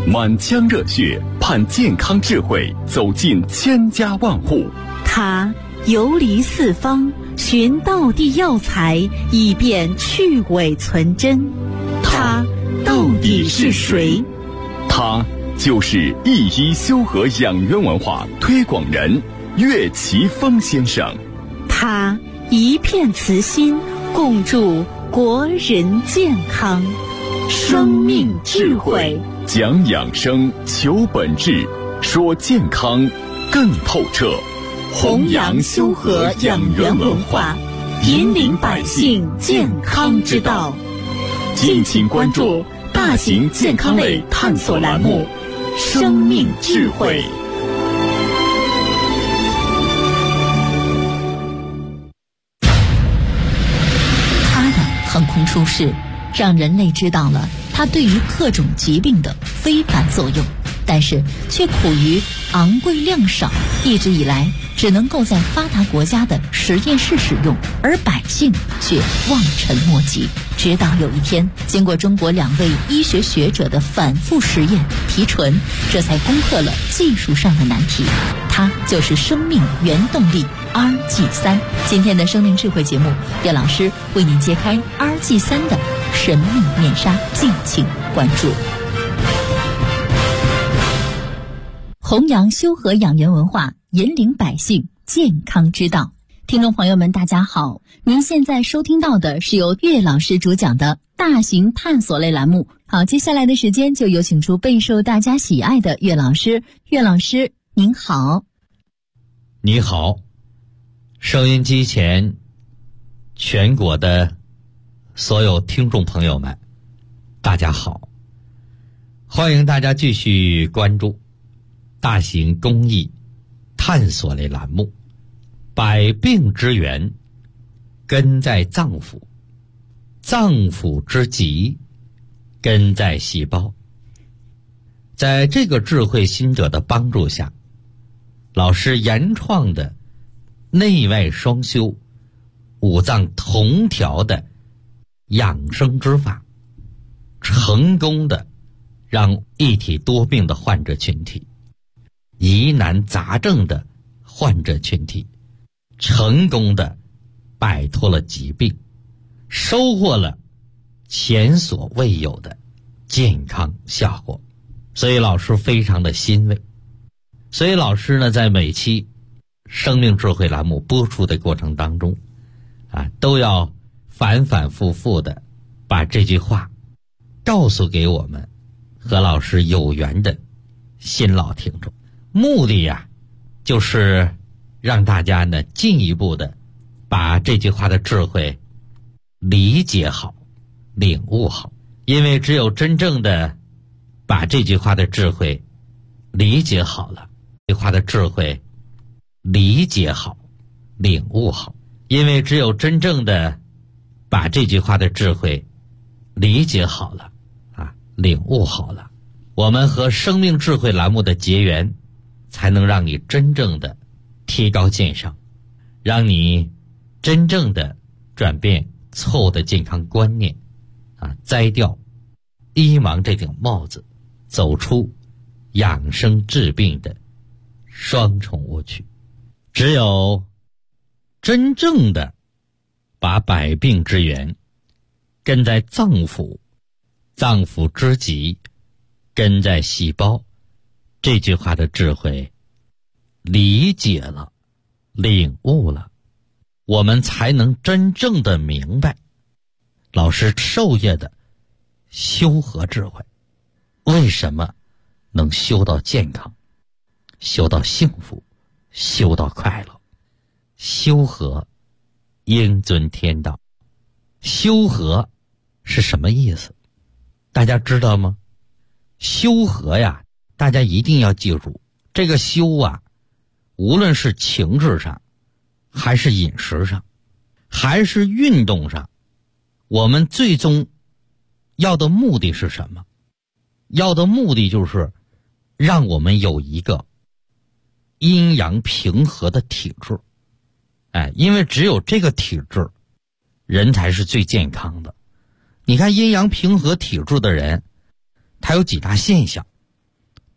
满腔热血盼健康智慧走进千家万户。 他游离四方，寻道地药材，以便去伪存真。他到底是谁？ 他就是一医修和养元文化推广人岳奇峰先生。 他一片慈心，共筑国人健康。生命智慧， 讲养生，求本质，说健康更透彻。 弘扬修和养元文化，引领百姓健康之道。敬请关注大型健康类探索栏目《生命智慧》。 他的横空出世，让人类知道了它对于各种疾病的非凡作用，但是却苦于昂贵量少，一直以来只能够在发达国家的实验室使用，而百姓却望尘莫及。直到有一天，经过中国2位医学学者的反复实验提纯，这才攻克了技术上的难题。它就是生命原动力 RG3。今天的生命智慧节目，叶老师为您揭开 RG3 的神秘面纱，敬请关注。弘扬修和养元文化，引领百姓健康之道。听众朋友们大家好，您现在收听到的是由岳老师主讲的大型探索类栏目。好，接下来的时间就有请出备受大家喜爱的岳老师。岳老师您好。 你好，收音机前全国的所有听众朋友们大家好，欢迎大家继续关注大型公益探索类栏目。百病之源根在脏腑，脏腑之疾根在细胞。在这个智慧心者的帮助下，老师原创的内外双修、五脏同调的养生之法，成功的让一体多病的患者群体、疑难杂症的患者群体成功的摆脱了疾病，收获了前所未有的健康效果。所以老师非常的欣慰。所以老师呢，在每期生命智慧栏目播出的过程当中都要反反复复的把这句话告诉给我们和老师有缘的新老听众。目的就是让大家呢进一步的把这句话的智慧理解好、领悟好。因为只有真正的把这句话的智慧理解好了，这句话的智慧理解好、领悟好。因为只有真正的把这句话的智慧理解好了领悟好了，我们和生命智慧栏目的结缘，才能让你真正的提高健康，让你真正的转变错误的健康观念摘掉医盲这顶帽子，走出养生治病的双重误区。只有真正的把百病之源根在脏腑，脏腑之疾根在细胞，这句话的智慧理解了、领悟了，我们才能真正的明白老师授业的修和智慧，为什么能修到健康、修到幸福、修到快乐。修和应遵天道。修和是什么意思？大家知道吗？修和大家一定要记住，这个修无论是情志上，还是饮食上，还是运动上，我们最终要的目的是什么？要的目的就是让我们有一个阴阳平和的体质。因为只有这个体质，人才是最健康的。你看阴阳平和体质的人，他有几大现象。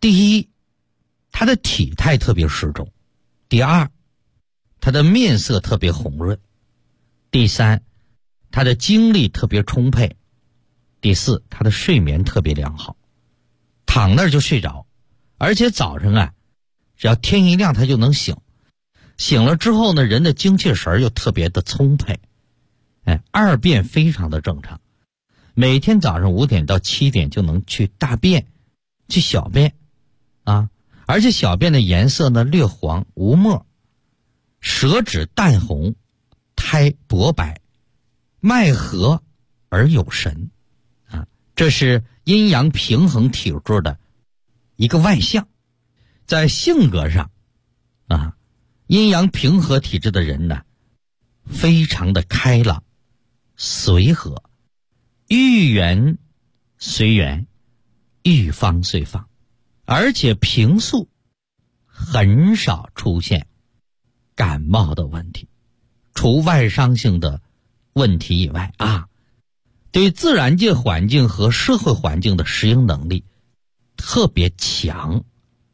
第一，他的体态特别适中；第二，他的面色特别红润；第三，他的精力特别充沛；第四，他的睡眠特别良好，躺那儿就睡着，而且早上啊，只要天一亮他就能醒，醒了之后呢，人的精气神又特别的充沛，二便非常的正常，每天早上5点到7点就能去大便，去小便啊，而且小便的颜色呢略黄无沫，舌质淡红，苔薄白，脉和而有神啊，这是阴阳平衡体质的一个外象。在性格上啊，阴阳平和体质的人呢，非常的开朗随和，遇缘随缘，遇方随方，而且平素很少出现感冒的问题，除外伤性的问题以外啊，对自然界环境和社会环境的适应能力特别强。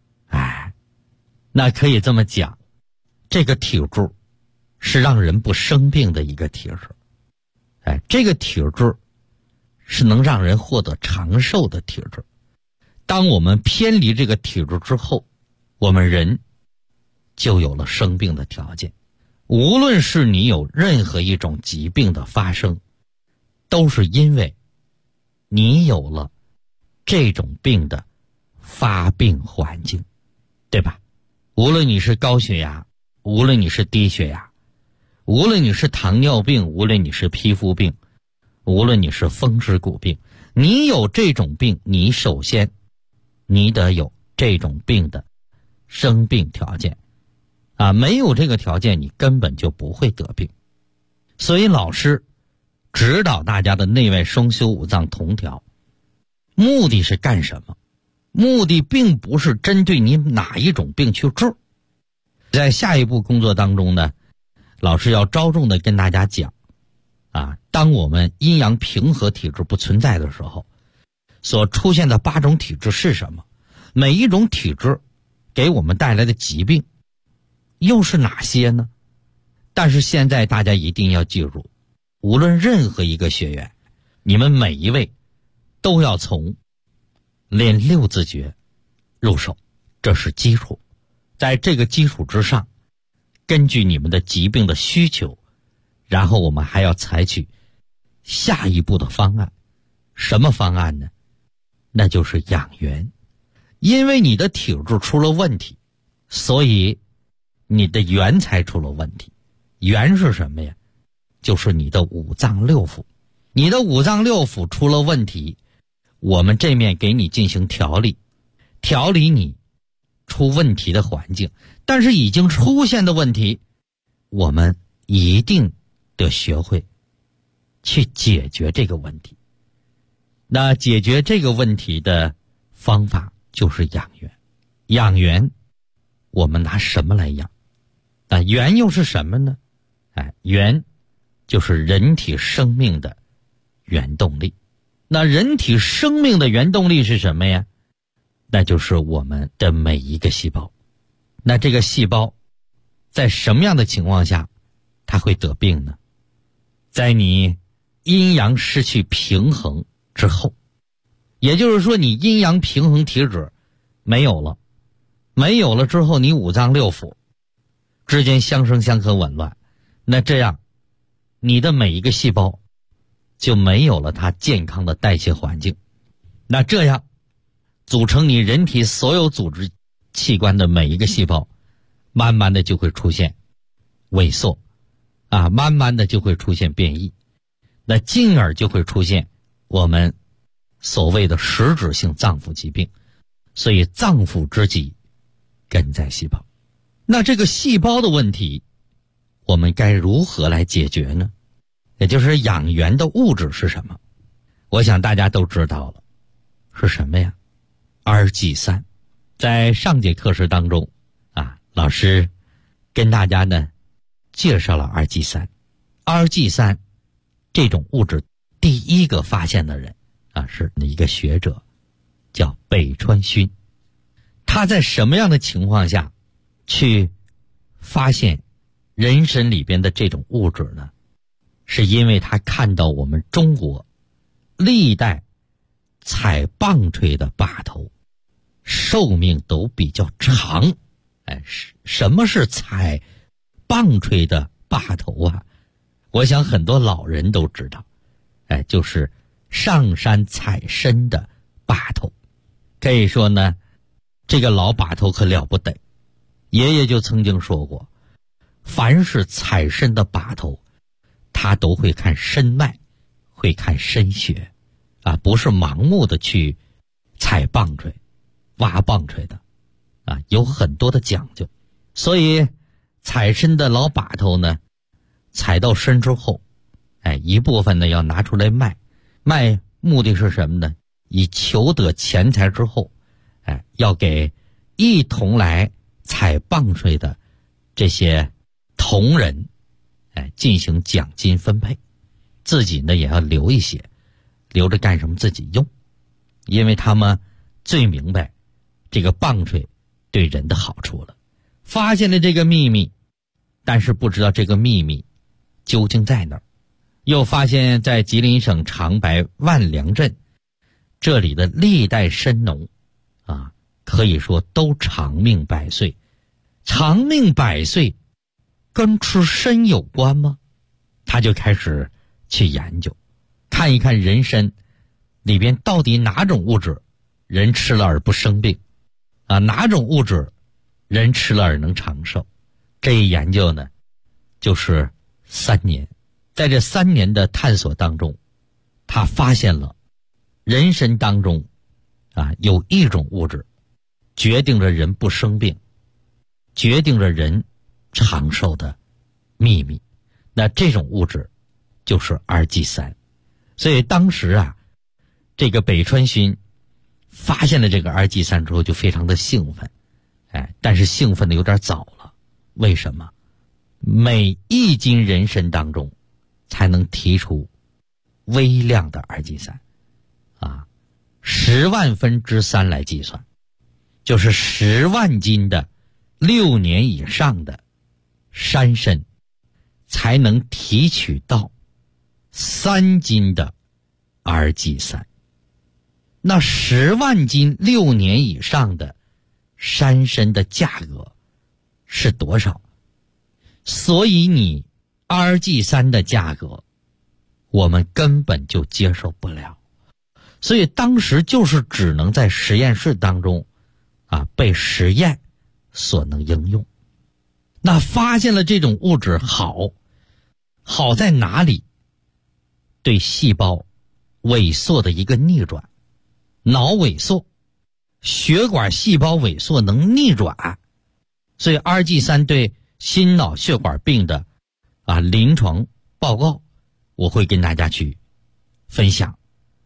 那可以这么讲，这个体质是让人不生病的一个体质。这个体质是能让人获得长寿的体质。当我们偏离这个体质之后，我们人就有了生病的条件。无论是你有任何一种疾病的发生，都是因为你有了这种病的发病环境，对吧？无论你是高血压，无论你是低血压，无论你是糖尿病，无论你是皮肤病，无论你是风湿骨病，你有这种病，你首先你得有这种病的生病条件啊，没有这个条件你根本就不会得病。所以老师指导大家的内外双修五脏同调，目的是干什么？目的并不是针对你哪一种病去治。在下一步工作当中呢，老师要着重的跟大家讲啊，当我们阴阳平和体质不存在的时候，所出现的8种体质是什么？每一种体质给我们带来的疾病又是哪些呢？但是现在大家一定要记住，无论任何一个学员，你们每一位都要从练6字诀入手，这是基础。在这个基础之上，根据你们的疾病的需求，然后我们还要采取下一步的方案。什么方案呢？那就是养元。因为你的体质出了问题，所以你的元才出了问题。元是什么呀？就是你的五脏六腑。你的五脏六腑出了问题，我们这面给你进行调理，调理你出问题的环境。但是已经出现的问题，我们一定得学会去解决这个问题。那解决这个问题的方法就是养元。养元我们拿什么来养？元又是什么呢？元就是人体生命的原动力。那人体生命的原动力是什么呀？那就是我们的每一个细胞。那这个细胞在什么样的情况下它会得病呢？在你阴阳失去平衡之后，也就是说你阴阳平衡体质没有了，没有了之后，你五脏六腑之间相生相克紊乱，那这样你的每一个细胞就没有了它健康的代谢环境。那这样组成你人体所有组织器官的每一个细胞，慢慢的就会出现萎缩啊，慢慢的就会出现变异，那进而就会出现我们所谓的实质性脏腑疾病。所以脏腑之疾根在细胞。那这个细胞的问题我们该如何来解决呢？也就是养元的物质是什么？我想大家都知道了，是什么呀？二剂三。在上节课时当中老师跟大家呢介绍了二剂三。二剂三这种物质第一个发现的人是一个学者，叫北川勋。 他在什么样的情况下去发现人参里边的这种物质呢？是因为他看到我们中国历代采棒槌的把头寿命都比较长。什么是采棒槌的把头啊？我想很多老人都知道，就是上山采参的把头。可以说呢，这个老把头可了不得。爷爷就曾经说过，凡是采参的把头，他都会看参脉，会看参穴，不是盲目的去采棒槌、挖棒槌的，有很多的讲究。所以采参的老把头呢，采到参之后，一部分呢要拿出来卖，卖目的是什么呢？以求得钱财之后，要给一同来采棒槌的这些同仁，进行奖金分配，自己呢也要留一些，留着干什么？自己用，因为他们最明白这个棒槌对人的好处了。发现了这个秘密，但是不知道这个秘密究竟在哪儿。又发现在吉林省长白万良镇，这里的历代参农可以说都长命百岁。长命百岁跟吃参有关吗？他就开始去研究，看一看人参里边到底哪种物质人吃了而不生病，哪种物质人吃了而能长寿。这一研究呢，就是3年。在这3年的探索当中，他发现了人参当中有一种物质决定着人不生病，决定着人长寿的秘密。那这种物质就是二剂三。所以当时这个北川勋发现了这个二剂三之后就非常的兴奋，但是兴奋的有点早了。为什么？每1斤人参当中才能提出微量的二剂三，10万分之3来计算，就是10万斤的6年以上的山参才能提取到3斤的二剂三。那10万斤6年以上的山参的价格是多少？所以你二剂三的价格我们根本就接受不了，所以当时就是只能在实验室当中被实验所能应用。那发现了这种物质好在哪里？对细胞萎缩的一个逆转，脑萎缩、血管细胞萎缩能逆转。所以二剂三对心脑血管病的临床报告我会跟大家去分享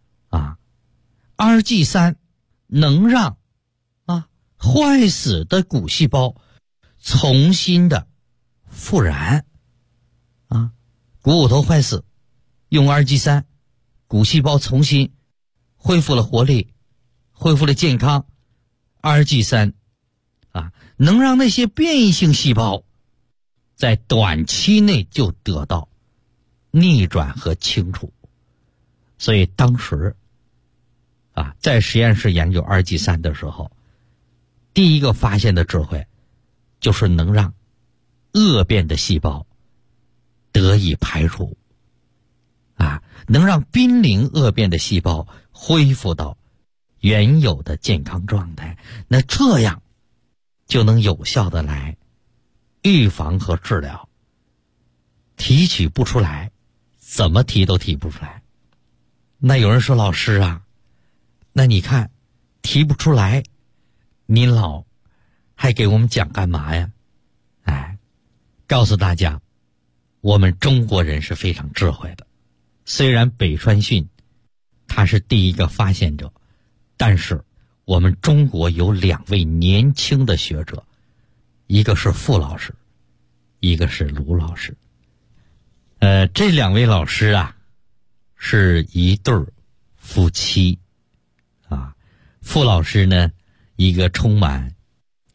二剂三能让坏死的骨细胞重新的复燃股头坏死，用二剂三，骨细胞重新恢复了活力，恢复了健康。二剂三能让那些变异性细胞在短期内就得到逆转和清除。所以当时在实验室研究二剂三的时候，第一个发现的智慧就是能让恶变的细胞得以排除能让濒临恶变的细胞恢复到原有的健康状态。那这样就能有效的来预防和治疗。提取不出来，怎么提都提不出来。那有人说，老师那你看提不出来，您老还给我们讲干嘛呀？告诉大家，我们中国人是非常智慧的。虽然北川勋他是第一个发现者，但是我们中国有2位年轻的学者，一个是傅老师，一个是卢老师。这2位老师是一对夫妻傅老师呢，一个充满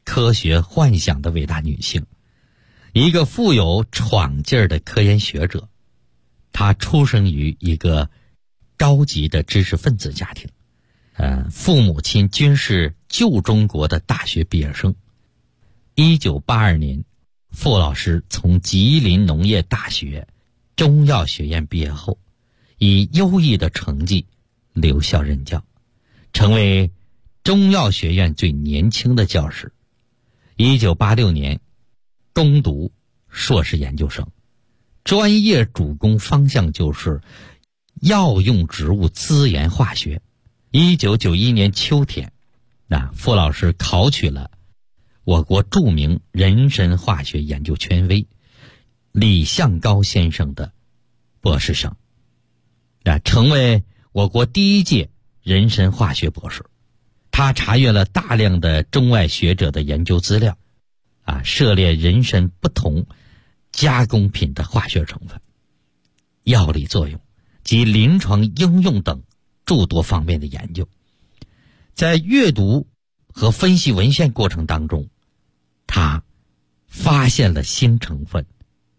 科学幻想的伟大女性，一个富有闯劲儿的科研学者。她出生于一个高级的知识分子家庭，父母亲均是旧中国的大学毕业生。1982年，傅老师从吉林农业大学中药学院毕业后，以优异的成绩留校任教，成为中药学院最年轻的教师。1986年攻读硕士研究生，专业主攻方向就是药用植物资源化学。1991年秋天，傅老师考取了我国著名人参化学研究权威李向高先生的博士生，成为我国第一届人参化学博士。他查阅了大量的中外学者的研究资料，涉猎人参不同加工品的化学成分、药理作用及临床应用等诸多方面的研究。在阅读和分析文献过程当中，他发现了新成分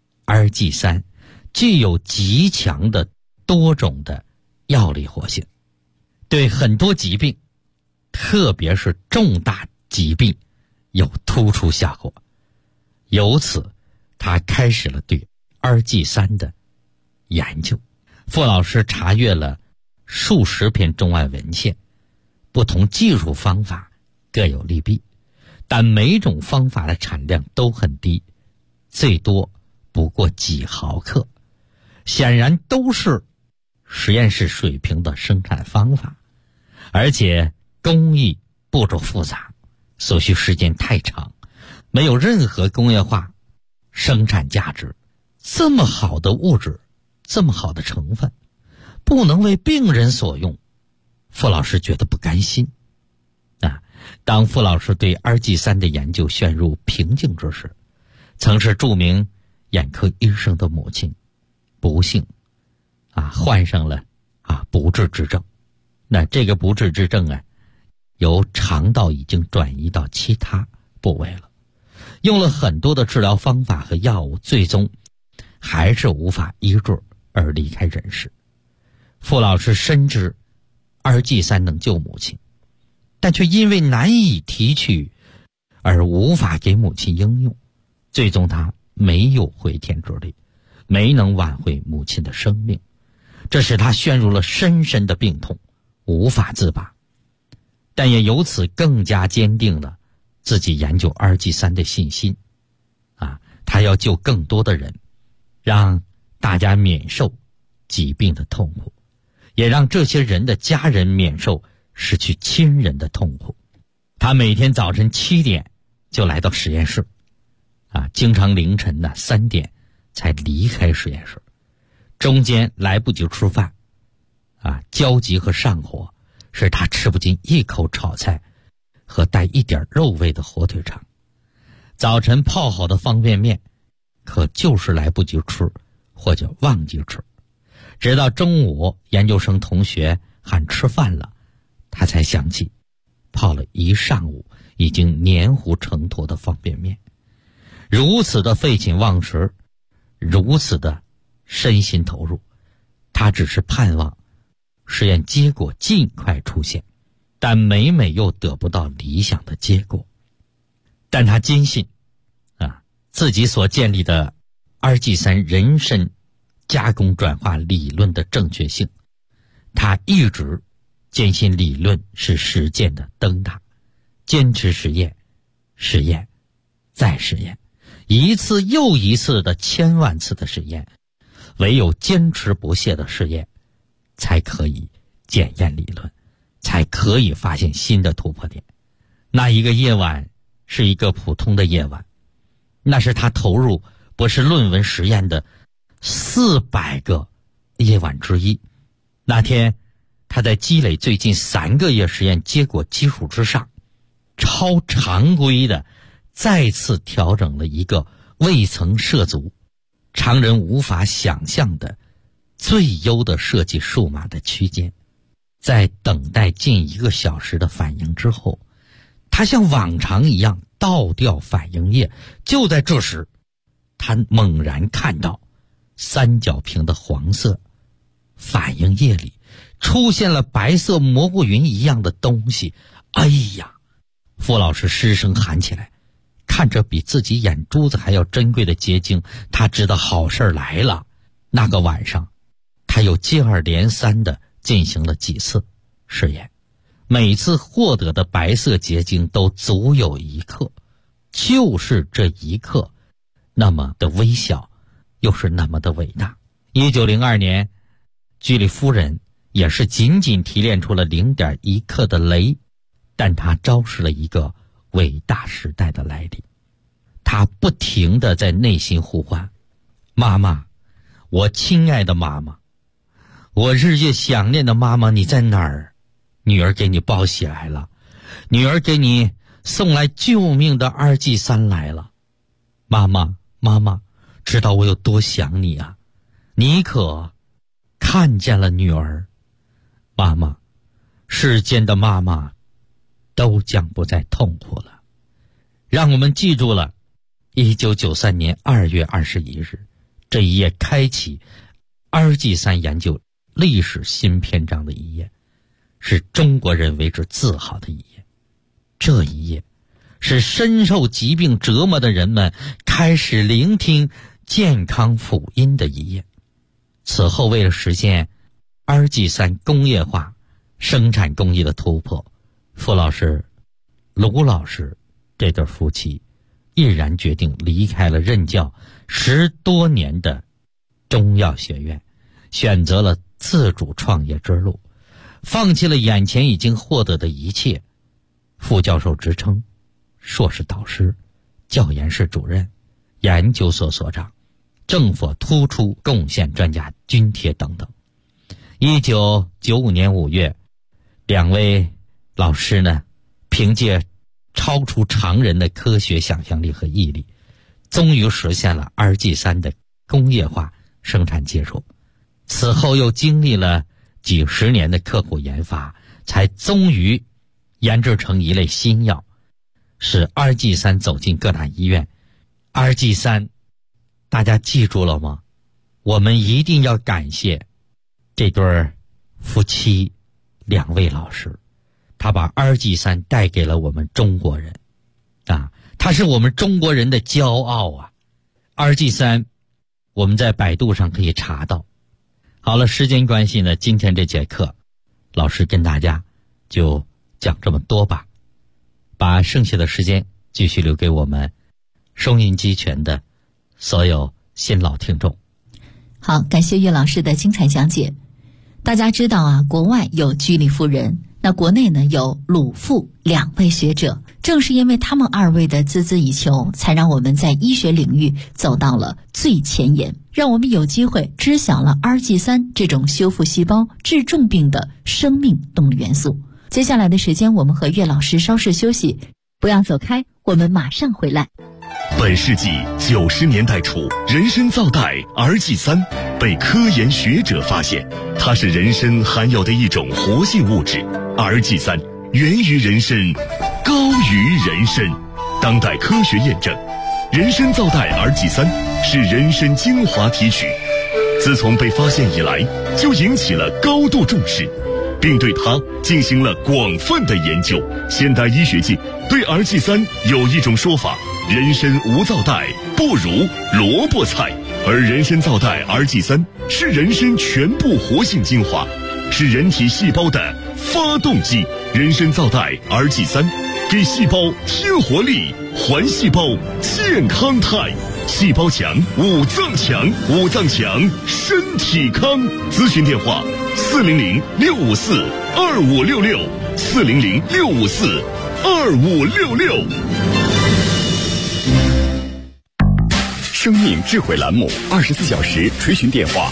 RG3具有极强的多种的药理活性，对很多疾病，特别是重大疾病有突出效果。由此他开始了对RG3的研究。傅老师查阅了数十篇中外文献，不同技术方法各有利弊，但每种方法的产量都很低，最多不过几毫克，显然都是实验室水平的生产方法，而且工艺步骤复杂，所需时间太长，没有任何工业化生产价值。这么好的物质，这么好的成分，不能为病人所用，傅老师觉得不甘心。当傅老师对RG3的研究陷入瓶颈之时，曾是著名眼科医生的母亲不幸患上了不治之症。这个不治之症由肠道已经转移到其他部位了，用了很多的治疗方法和药物，最终还是无法医治而离开人世。傅老师深知RG3能救母亲，但却因为难以提取而无法给母亲应用，最终他没有回天之力，没能挽回母亲的生命，这使他陷入了深深的病痛，无法自拔。但也由此更加坚定了自己研究RG3的信心。他要救更多的人，让大家免受疾病的痛苦，也让这些人的家人免受失去亲人的痛苦。他每天早晨7点就来到实验室，经常凌晨3点才离开实验室，中间来不及吃饭，焦急和上火使他吃不进一口炒菜和带一点肉味的火腿肠。早晨泡好的方便面可就是来不及吃或者忘记吃，直到中午研究生同学喊吃饭了，他才想起泡了一上午已经黏糊成坨的方便面。如此的废寝忘食，如此的身心投入，他只是盼望实验结果尽快出现，但每每又得不到理想的结果。但他坚信自己所建立的RG3人参加工转化理论的正确性。他一直坚信理论是实践的灯塔，坚持实验，实验再实验，一次又一次的千万次的实验，唯有坚持不懈的实验才可以检验理论，才可以发现新的突破点。那一个夜晚是一个普通的夜晚，那是他投入博士论文实验的400个夜晚之一。那天他在积累最近3个月实验结果基础之上，超常规的再次调整了一个未曾涉足、常人无法想象的最优的设计数码的区间。在等待近1个小时的反应之后，他像往常一样倒吊反应液。就在这时，他猛然看到三角瓶的黄色反应液里出现了白色蘑菇云一样的东西。哎呀！傅老师失声喊起来，看着比自己眼珠子还要珍贵的结晶，他知道好事来了。那个晚上，他又接二连三地进行了几次试验，每次获得的白色结晶都足有1克，就是这1克，那么的微小，又是那么的伟大。1902年，居里夫人也是仅仅提炼出了0.1克的镭，但他昭示了一个伟大时代的来临。他不停地在内心呼唤：妈妈，我亲爱的妈妈，我日夜想念的妈妈，你在哪儿？女儿给你报喜来了，女儿给你送来救命的2G3来了。妈妈，妈妈，知道我有多想你啊，你可看见了女儿？妈妈，世间的妈妈都将不再痛苦了。让我们记住了1993年2月21日这一页，开启2G3研究历史新篇章的一页，是中国人为之自豪的一页。这一页是深受疾病折磨的人们开始聆听健康福音的一页。此后，为了实现2G3工业化生产工艺的突破，傅老师、卢老师这对夫妻毅然决定离开了任教10多年的中药学院，选择了自主创业之路，放弃了眼前已经获得的一切：副教授职称、硕士导师、教研室主任、研究所所长、政府突出贡献专家津贴等等。1995年5月，两位老师呢，凭借超出常人的科学想象力和毅力，终于实现了2G3的工业化生产技术。此后又经历了几十年的刻苦研发，才终于研制成一类新药，使2G3走进各大医院。2G3，大家记住了吗？我们一定要感谢这对夫妻两位老师，他把2G3带给了我们中国人啊，他是我们中国人的骄傲啊。2G3我们在百度上可以查到。好了，时间关系呢，今天这节课老师跟大家就讲这么多吧，把剩下的时间继续留给我们收音机前的所有新老听众。 好，感谢岳老师的精彩讲解。大家知道啊，国外有居里夫人，那国内呢有鲁傅2位学者，正是因为他们2位的孜孜以求，才让我们在医学领域走到了最前沿，让我们有机会知晓了 2G3 这种修复细胞、治重病的生命动力元素。接下来的时间，我们和岳老师稍事休息，不要走开，我们马上回来。 本世纪90年代初，人参皂苷 2G3 被科研学者发现，它是人参含有的一种活性物质。2G3 源于人参，高于人参。当代科学验证，人参皂苷 2G3 是人参精华提取，自从被发现以来，就引起了高度重视，并对它进行了广泛的研究。现代医学界对 2G3 有一种说法：人参无皂苷不如萝卜菜，而人参皂苷 2G3 是人参全部活性精华，是人体细胞的发动机。人参皂苷 2G3 给细胞添活力，还细胞健康态。细胞强，五脏强，五脏强，身体康。咨询电话：400-654-2566，400-654-2566。 生命智慧栏目24小时垂询电话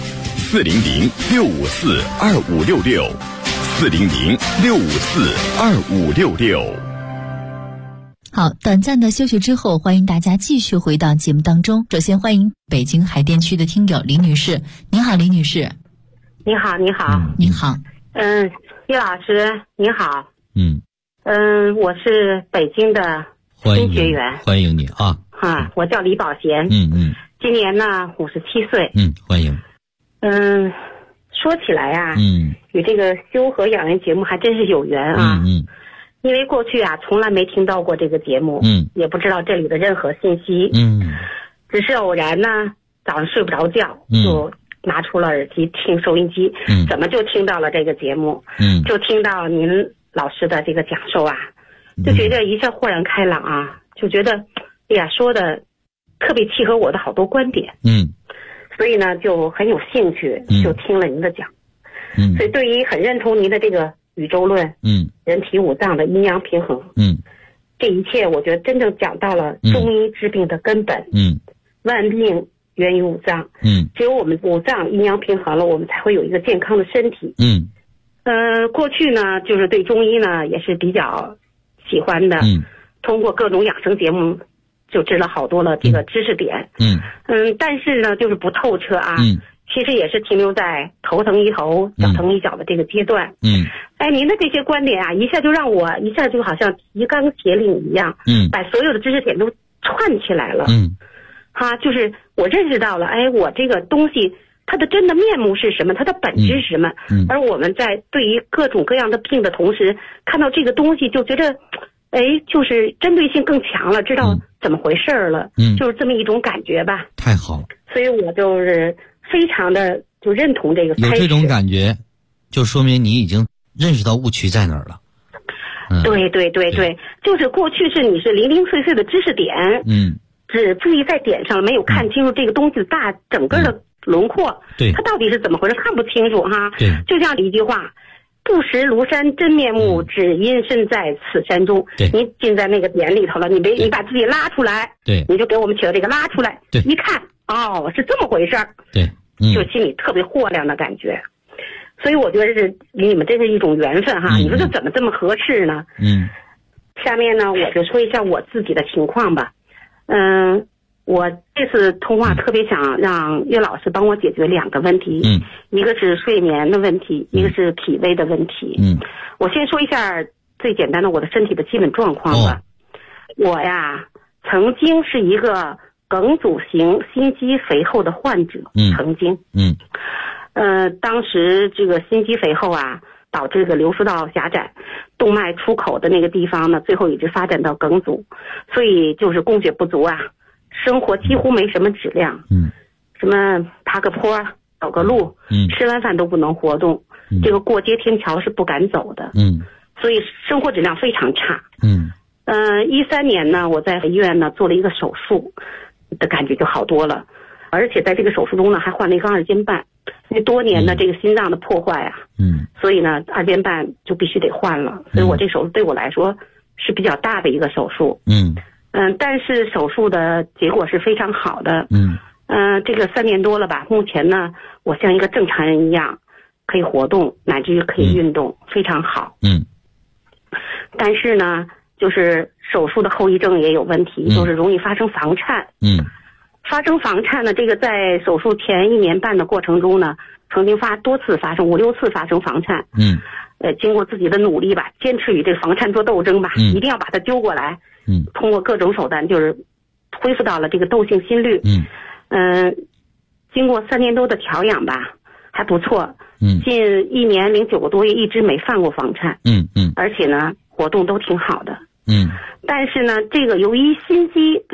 ：400-654-2566，400-654-2566。 好，短暂的休息之后，欢迎大家继续回到节目当中。首先欢迎北京海淀区的听友李女士。您好，李女士。 你好，你好， 你好。 岳老师，你好。 嗯。 我是北京的欢迎新学员， 欢迎你啊！ 我叫李宝贤，今年呢57岁， 欢迎。 说起来啊，与这个修和养颜节目还真是有缘啊，因为过去啊从来没听到过这个节目，也不知道这里的任何信息，只是偶然呢早上睡不着觉，就拿出了耳机听收音机，怎么就听到了这个节目，就听到您老师的这个讲授啊，就觉得一下豁然开朗啊，就觉得哎呀说的特别契合我的好多观点，所以呢就很有兴趣，就听了您的讲，所以对于很认同您的这个宇宙论，人体五脏的阴阳平衡，这一切我觉得真正讲到了中医治病的根本，万病源于五脏，只有我们五脏阴阳平衡了，我们才会有一个健康的身体。过去呢就是对中医呢也是比较喜欢的，通过各种养生节目就知道好多了这个知识点，但是呢就是不透彻啊，其实也是停留在头疼一头脚疼一脚的这个阶段。您的这些观点啊，一下就让我一下就好像提纲挈领一样，把所有的知识点都串起来了。就是我认识到了，我这个东西它的真的面目是什么，它的本质是什么，而我们在对于各种各样的病的同时，看到这个东西就觉得就是针对性更强了，知道怎么回事了，就是这么一种感觉吧。 太好了， 所以我就是非常的就认同这个开始。 有这种感觉就说明你已经认识到误区在哪儿了。 对，就是过去是你是零零碎碎的知识点，只注意在点上，没有看清楚这个东西的整个的轮廓，它到底是怎么回事，看不清楚哈。就像一句话，不识庐山真面目，只因身在此山中。你进在那个点里头了，你把自己拉出来，你就给我们起了这个拉出来，一看是这么回事儿，就心里特别豁亮的感觉。所以我觉得是你们这是一种缘分哈。你说这怎么这么合适呢？下面呢我就说一下我自己的情况吧。我这次通话特别想让岳老师帮我解决2个问题，一个是睡眠的问题，一个是脾胃的问题。我先说一下最简单的我的身体的基本状况吧。我呀曾经是一个梗阻型心肌肥厚的患者，曾经当时这个心肌肥厚啊导致这个流输道狭窄，动脉出口的那个地方呢最后一直发展到梗阻，所以就是供血不足啊，生活几乎没什么质量，什么爬个坡走个路，吃完饭都不能活动，这个过街天桥是不敢走的，所以生活质量非常差。13年呢我在医院呢做了一个手术，的感觉就好多了，而且在这个手术中呢还换了一个2尖瓣，因为多年的这个心脏的破坏啊，所以呢2尖瓣就必须得换了，所以我这手术对我来说是比较大的一个手术。但是手术的结果是非常好的。这个3年多了吧，目前呢我像一个正常人一样可以活动，乃至于可以运动，非常好。但是呢就是手术的后遗症也有问题，就是容易发生房颤。发生房颤呢，这个在手术前1年半的过程中呢，曾经多次发生，5、6次发生房颤。经过自己的努力吧，坚持与这个房颤做斗争吧，一定要把它揪过来。通过各种手段，就是恢复到了这个窦性心律。经过3年多的调养吧，还不错。近1年09个多月一直没犯过房颤。而且呢，活动都挺好的。但是呢，这个由于心肌